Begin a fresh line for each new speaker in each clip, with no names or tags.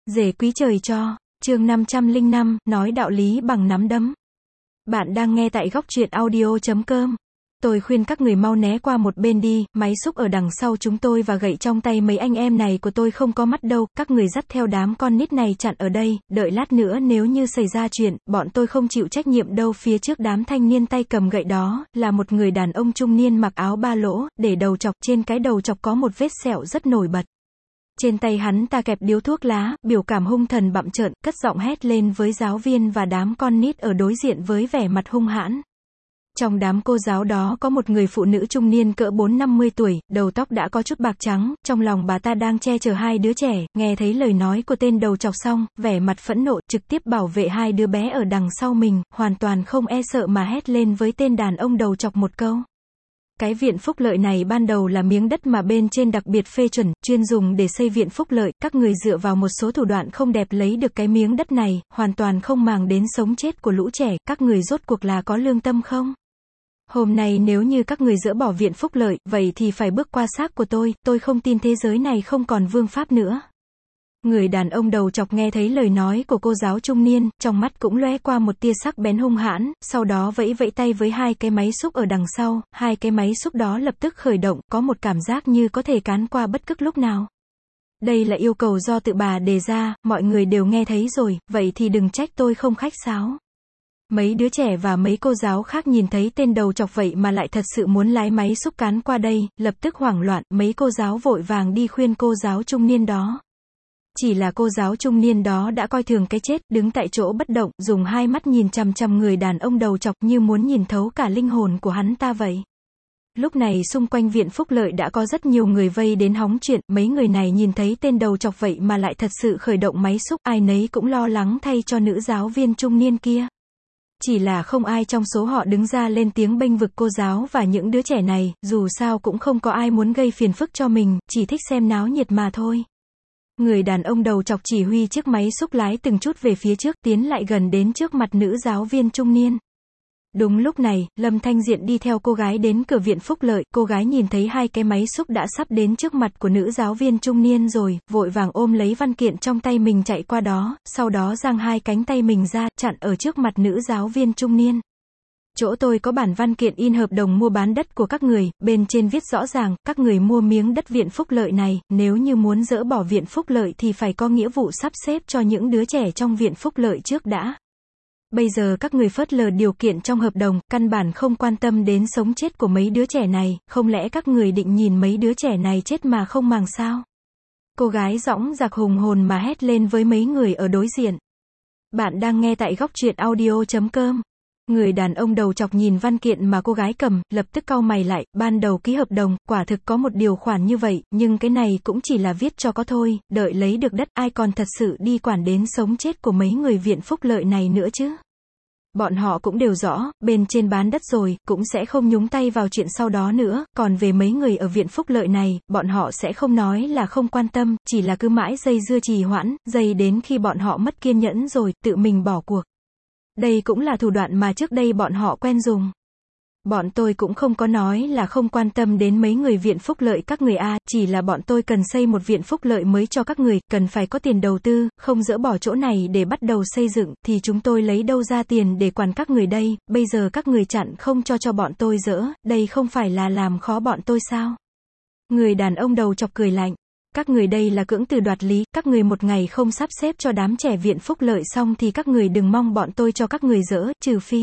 Rể quý trời cho, chương 505, nói đạo lý bằng nắm đấm. Bạn đang nghe tại góc truyện audio.com. Tôi khuyên các người mau né qua một bên đi, máy xúc ở đằng sau chúng tôi và gậy trong tay mấy anh em này của tôi không có mắt đâu, các người dắt theo đám con nít này chặn ở đây, đợi lát nữa nếu như xảy ra chuyện, bọn tôi không chịu trách nhiệm đâu. Phía trước đám thanh niên tay cầm gậy đó, là một người đàn ông trung niên mặc áo ba lỗ, để đầu chọc, trên cái đầu chọc có một vết sẹo rất nổi bật. Trên tay hắn ta kẹp điếu thuốc lá, biểu cảm hung thần bặm trợn, cất giọng hét lên với giáo viên và đám con nít ở đối diện với vẻ mặt hung hãn. Trong đám cô giáo đó có một người phụ nữ trung niên cỡ 40-50 tuổi, đầu tóc đã có chút bạc trắng, trong lòng bà ta đang che chở hai đứa trẻ, nghe thấy lời nói của tên đầu chọc xong, vẻ mặt phẫn nộ, trực tiếp bảo vệ hai đứa bé ở đằng sau mình, hoàn toàn không e sợ mà hét lên với tên đàn ông đầu chọc một câu. Cái viện phúc lợi này ban đầu là miếng đất mà bên trên đặc biệt phê chuẩn, chuyên dùng để xây viện phúc lợi, các người dựa vào một số thủ đoạn không đẹp lấy được cái miếng đất này, hoàn toàn không màng đến sống chết của lũ trẻ, các người rốt cuộc là có lương tâm không? Hôm nay nếu như các người dỡ bỏ viện phúc lợi, vậy thì phải bước qua xác của tôi không tin thế giới này không còn vương pháp nữa. Người đàn ông đầu chọc nghe thấy lời nói của cô giáo trung niên, trong mắt cũng lóe qua một tia sắc bén hung hãn, sau đó vẫy vẫy tay với hai cái máy xúc ở đằng sau, hai cái máy xúc đó lập tức khởi động, có một cảm giác như có thể cán qua bất cứ lúc nào. Đây là yêu cầu do tự bà đề ra, mọi người đều nghe thấy rồi, vậy thì đừng trách tôi không khách sáo. Mấy đứa trẻ và mấy cô giáo khác nhìn thấy tên đầu chọc vậy mà lại thật sự muốn lái máy xúc cán qua đây, lập tức hoảng loạn, mấy cô giáo vội vàng đi khuyên cô giáo trung niên đó. Chỉ là cô giáo trung niên đó đã coi thường cái chết, đứng tại chỗ bất động, dùng hai mắt nhìn chằm chằm người đàn ông đầu chọc như muốn nhìn thấu cả linh hồn của hắn ta vậy. Lúc này xung quanh viện phúc lợi đã có rất nhiều người vây đến hóng chuyện, mấy người này nhìn thấy tên đầu chọc vậy mà lại thật sự khởi động máy xúc, ai nấy cũng lo lắng thay cho nữ giáo viên trung niên kia. Chỉ là không ai trong số họ đứng ra lên tiếng bênh vực cô giáo và những đứa trẻ này, dù sao cũng không có ai muốn gây phiền phức cho mình, chỉ thích xem náo nhiệt mà thôi. Người đàn ông đầu chọc chỉ huy chiếc máy xúc lái từng chút về phía trước, tiến lại gần đến trước mặt nữ giáo viên trung niên. Đúng lúc này, Lâm Thanh Diện đi theo cô gái đến cửa viện phúc lợi, cô gái nhìn thấy hai cái máy xúc đã sắp đến trước mặt của nữ giáo viên trung niên rồi, vội vàng ôm lấy văn kiện trong tay mình chạy qua đó, sau đó giang hai cánh tay mình ra, chặn ở trước mặt nữ giáo viên trung niên. Chỗ tôi có bản văn kiện in hợp đồng mua bán đất của các người, bên trên viết rõ ràng, các người mua miếng đất viện phúc lợi này, nếu như muốn dỡ bỏ viện phúc lợi thì phải có nghĩa vụ sắp xếp cho những đứa trẻ trong viện phúc lợi trước đã. Bây giờ các người phớt lờ điều kiện trong hợp đồng, căn bản không quan tâm đến sống chết của mấy đứa trẻ này, không lẽ các người định nhìn mấy đứa trẻ này chết mà không màng sao? Cô gái dõng dạc hùng hồn mà hét lên với mấy người ở đối diện. Bạn đang nghe tại góc truyện audio.com. Người đàn ông đầu chọc nhìn văn kiện mà cô gái cầm, lập tức cau mày lại, ban đầu ký hợp đồng, quả thực có một điều khoản như vậy, nhưng cái này cũng chỉ là viết cho có thôi, đợi lấy được đất, ai còn thật sự đi quản đến sống chết của mấy người viện phúc lợi này nữa chứ. Bọn họ cũng đều rõ, bên trên bán đất rồi, cũng sẽ không nhúng tay vào chuyện sau đó nữa, còn về mấy người ở viện phúc lợi này, bọn họ sẽ không nói là không quan tâm, chỉ là cứ mãi dây dưa trì hoãn, dây đến khi bọn họ mất kiên nhẫn rồi, tự mình bỏ cuộc. Đây cũng là thủ đoạn mà trước đây bọn họ quen dùng. Bọn tôi cũng không có nói là không quan tâm đến mấy người viện phúc lợi các người a, chỉ là bọn tôi cần xây một viện phúc lợi mới cho các người, cần phải có tiền đầu tư, không dỡ bỏ chỗ này để bắt đầu xây dựng, thì chúng tôi lấy đâu ra tiền để quản các người đây, bây giờ các người chặn không cho bọn tôi dỡ, đây không phải là làm khó bọn tôi sao? Người đàn ông đầu chọc cười lạnh. Các người đây là cưỡng từ đoạt lý, các người một ngày không sắp xếp cho đám trẻ viện phúc lợi xong thì các người đừng mong bọn tôi cho các người dỡ,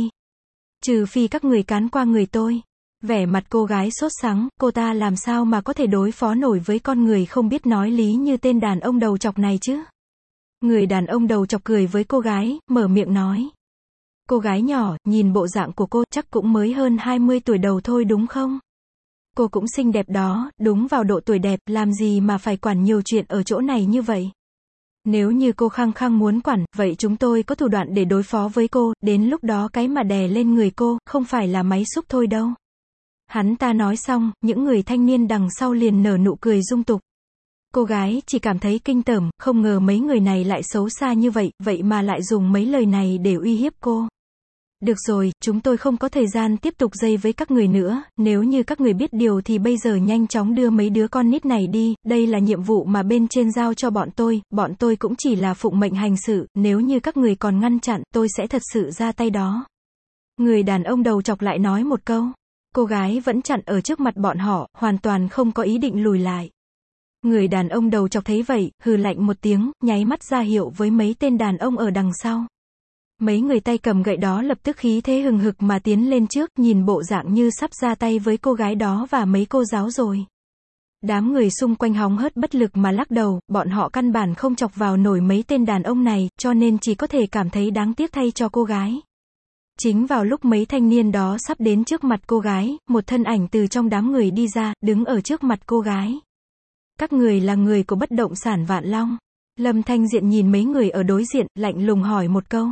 trừ phi các người cán qua người tôi. Vẻ mặt cô gái sốt sắng, cô ta làm sao mà có thể đối phó nổi với con người không biết nói lý như tên đàn ông đầu chọc này chứ? Người đàn ông đầu chọc cười với cô gái, mở miệng nói. Cô gái nhỏ, nhìn bộ dạng của cô, chắc cũng mới hơn 20 tuổi đầu thôi đúng không? Cô cũng xinh đẹp đó, đúng vào độ tuổi đẹp, làm gì mà phải quản nhiều chuyện ở chỗ này như vậy? Nếu như cô khăng khăng muốn quản, vậy chúng tôi có thủ đoạn để đối phó với cô, đến lúc đó cái mà đè lên người cô, không phải là máy xúc thôi đâu. Hắn ta nói xong, những người thanh niên đằng sau liền nở nụ cười dung tục. Cô gái chỉ cảm thấy kinh tởm, không ngờ mấy người này lại xấu xa như vậy, vậy mà lại dùng mấy lời này để uy hiếp cô. Được rồi, chúng tôi không có thời gian tiếp tục dây với các người nữa, nếu như các người biết điều thì bây giờ nhanh chóng đưa mấy đứa con nít này đi, đây là nhiệm vụ mà bên trên giao cho bọn tôi cũng chỉ là phụng mệnh hành sự, nếu như các người còn ngăn chặn, tôi sẽ thật sự ra tay đó. Người đàn ông đầu chọc lại nói một câu. Cô gái vẫn chặn ở trước mặt bọn họ, hoàn toàn không có ý định lùi lại. Người đàn ông đầu chọc thấy vậy, hừ lạnh một tiếng, nháy mắt ra hiệu với mấy tên đàn ông ở đằng sau. Mấy người tay cầm gậy đó lập tức khí thế hừng hực mà tiến lên trước, nhìn bộ dạng như sắp ra tay với cô gái đó và mấy cô giáo rồi. Đám người xung quanh hóng hớt bất lực mà lắc đầu, bọn họ căn bản không chọc vào nổi mấy tên đàn ông này, cho nên chỉ có thể cảm thấy đáng tiếc thay cho cô gái. Chính vào lúc mấy thanh niên đó sắp đến trước mặt cô gái, một thân ảnh từ trong đám người đi ra, đứng ở trước mặt cô gái. Các người là người của bất động sản Vạn Long. Lâm Thanh Diện nhìn mấy người ở đối diện, lạnh lùng hỏi một câu.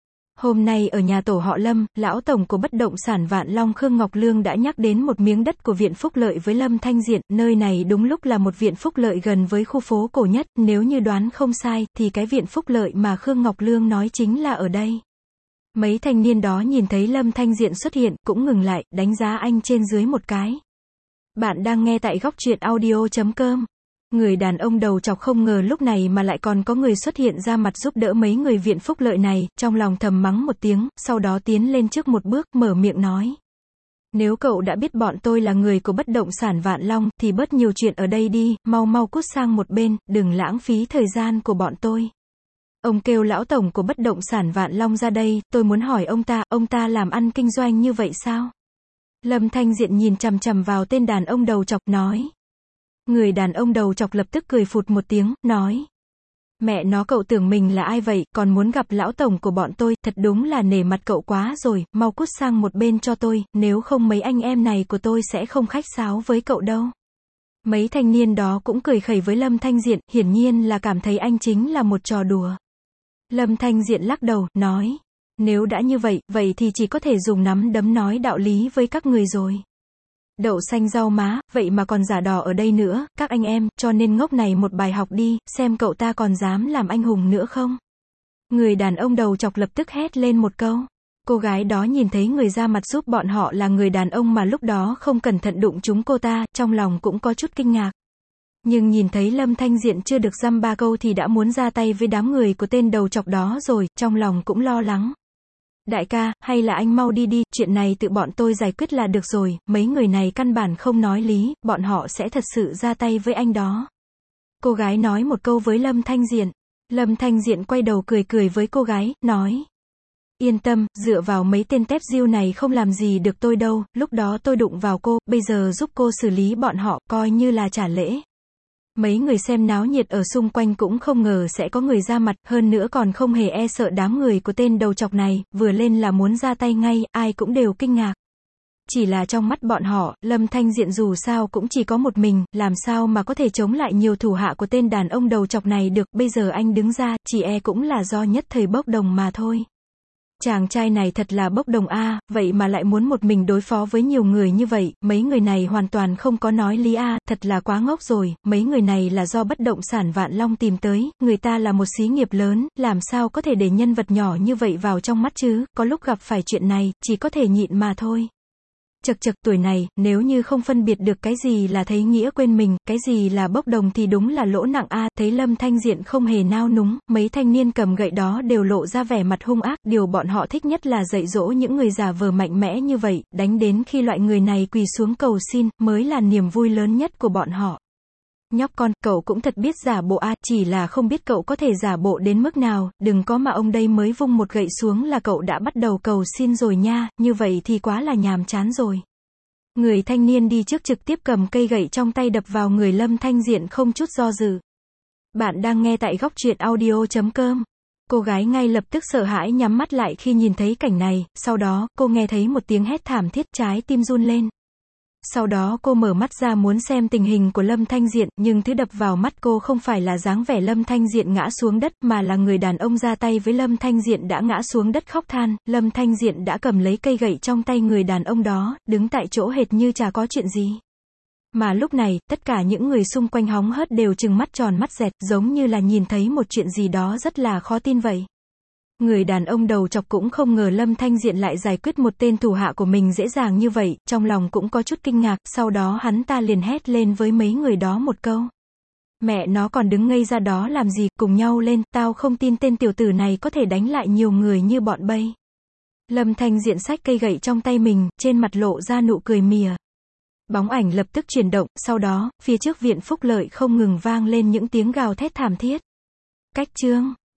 Hôm nay ở nhà tổ họ Lâm, lão tổng của bất động sản Vạn Long Khương Ngọc Lương đã nhắc đến một miếng đất của Viện Phúc Lợi với Lâm Thanh Diện, nơi này đúng lúc là một viện phúc lợi gần với khu phố cổ nhất, nếu như đoán không sai, thì cái viện phúc lợi mà Khương Ngọc Lương nói chính là ở đây. Mấy thanh niên đó nhìn thấy Lâm Thanh Diện xuất hiện, cũng ngừng lại, đánh giá anh trên dưới một cái. Bạn đang nghe tại góc truyện audio.com. Người đàn ông đầu chọc không ngờ lúc này mà lại còn có người xuất hiện ra mặt giúp đỡ mấy người viện phúc lợi này, trong lòng thầm mắng một tiếng, sau đó tiến lên trước một bước, mở miệng nói. Nếu cậu đã biết bọn tôi là người của bất động sản Vạn Long, thì bớt nhiều chuyện ở đây đi, mau mau cút sang một bên, đừng lãng phí thời gian của bọn tôi. Ông kêu lão tổng của bất động sản Vạn Long ra đây, tôi muốn hỏi ông ta làm ăn kinh doanh như vậy sao? Lâm Thanh Diện nhìn chằm chằm vào tên đàn ông đầu chọc, nói. Người đàn ông đầu chọc lập tức cười phụt một tiếng, nói. Mẹ nó, cậu tưởng mình là ai vậy, còn muốn gặp lão tổng của bọn tôi, thật đúng là nể mặt cậu quá rồi, mau cút sang một bên cho tôi, nếu không mấy anh em này của tôi sẽ không khách sáo với cậu đâu. Mấy thanh niên đó cũng cười khẩy với Lâm Thanh Diện, hiển nhiên là cảm thấy anh chính là một trò đùa. Lâm Thanh Diện lắc đầu, nói. Nếu đã như vậy, vậy thì chỉ có thể dùng nắm đấm nói đạo lý với các người rồi. Đậu xanh rau má, vậy mà còn giả đò ở đây nữa, các anh em, cho nên ngốc này một bài học đi, xem cậu ta còn dám làm anh hùng nữa không? Người đàn ông đầu chọc lập tức hét lên một câu. Cô gái đó nhìn thấy người ra mặt giúp bọn họ là người đàn ông mà lúc đó không cẩn thận đụng trúng cô ta, trong lòng cũng có chút kinh ngạc. Nhưng nhìn thấy Lâm Thanh Diện chưa được dăm ba câu thì đã muốn ra tay với đám người của tên đầu chọc đó rồi, trong lòng cũng lo lắng. Đại ca, hay là anh mau đi đi, chuyện này tự bọn tôi giải quyết là được rồi, mấy người này căn bản không nói lý, bọn họ sẽ thật sự ra tay với anh đó. Cô gái nói một câu với Lâm Thanh Diện. Lâm Thanh Diện quay đầu cười cười với cô gái, nói. Yên tâm, dựa vào mấy tên tép diêu này không làm gì được tôi đâu, lúc đó tôi đụng vào cô, bây giờ giúp cô xử lý bọn họ, coi như là trả lễ. Mấy người xem náo nhiệt ở xung quanh cũng không ngờ sẽ có người ra mặt, hơn nữa còn không hề e sợ đám người của tên đầu chọc này, vừa lên là muốn ra tay ngay, ai cũng đều kinh ngạc. Chỉ là trong mắt bọn họ, Lâm Thanh Diện dù sao cũng chỉ có một mình, làm sao mà có thể chống lại nhiều thủ hạ của tên đàn ông đầu chọc này được, bây giờ anh đứng ra, chỉ e cũng là do nhất thời bốc đồng mà thôi. Chàng trai này thật là bốc đồng a, vậy mà lại muốn một mình đối phó với nhiều người như vậy, mấy người này hoàn toàn không có nói lý a, thật là quá ngốc rồi, mấy người này là do bất động sản Vạn Long tìm tới, người ta là một xí nghiệp lớn, làm sao có thể để nhân vật nhỏ như vậy vào trong mắt chứ, có lúc gặp phải chuyện này, chỉ có thể nhịn mà thôi. Chật chật, tuổi này, nếu như không phân biệt được cái gì là thấy nghĩa quên mình, cái gì là bốc đồng thì đúng là lỗ nặng a. Thấy Lâm Thanh Diện không hề nao núng, mấy thanh niên cầm gậy đó đều lộ ra vẻ mặt hung ác, điều bọn họ thích nhất là dạy dỗ những người giả vờ mạnh mẽ như vậy, đánh đến khi loại người này quỳ xuống cầu xin, mới là niềm vui lớn nhất của bọn họ. Nhóc con, cậu cũng thật biết giả bộ a, chỉ là không biết cậu có thể giả bộ đến mức nào, đừng có mà ông đây mới vung một gậy xuống là cậu đã bắt đầu cầu xin rồi nha, như vậy thì quá là nhàm chán rồi. Người thanh niên đi trước trực tiếp cầm cây gậy trong tay đập vào người Lâm Thanh Diện không chút do dự. Bạn đang nghe tại góc truyện audio.com. Cô gái ngay lập tức sợ hãi nhắm mắt lại khi nhìn thấy cảnh này, sau đó, cô nghe thấy một tiếng hét thảm thiết, trái tim run lên. Sau đó cô mở mắt ra muốn xem tình hình của Lâm Thanh Diện, nhưng thứ đập vào mắt cô không phải là dáng vẻ Lâm Thanh Diện ngã xuống đất, mà là người đàn ông ra tay với Lâm Thanh Diện đã ngã xuống đất khóc than. Lâm Thanh Diện đã cầm lấy cây gậy trong tay người đàn ông đó, đứng tại chỗ hệt như chả có chuyện gì. Mà lúc này, tất cả những người xung quanh hóng hớt đều trừng mắt tròn mắt dẹt, giống như là nhìn thấy một chuyện gì đó rất là khó tin vậy. Người đàn ông đầu chọc cũng không ngờ Lâm Thanh Diện lại giải quyết một tên thủ hạ của mình dễ dàng như vậy, trong lòng cũng có chút kinh ngạc, sau đó hắn ta liền hét lên với mấy người đó một câu. Mẹ nó còn đứng ngây ra đó làm gì, cùng nhau lên, tao không tin tên tiểu tử này có thể đánh lại nhiều người như bọn bây. Lâm Thanh Diện xách cây gậy trong tay mình, trên mặt lộ ra nụ cười mỉa. Bóng ảnh lập tức chuyển động, sau đó, phía trước viện phúc lợi không ngừng vang lên những tiếng gào thét thảm thiết. Cách chương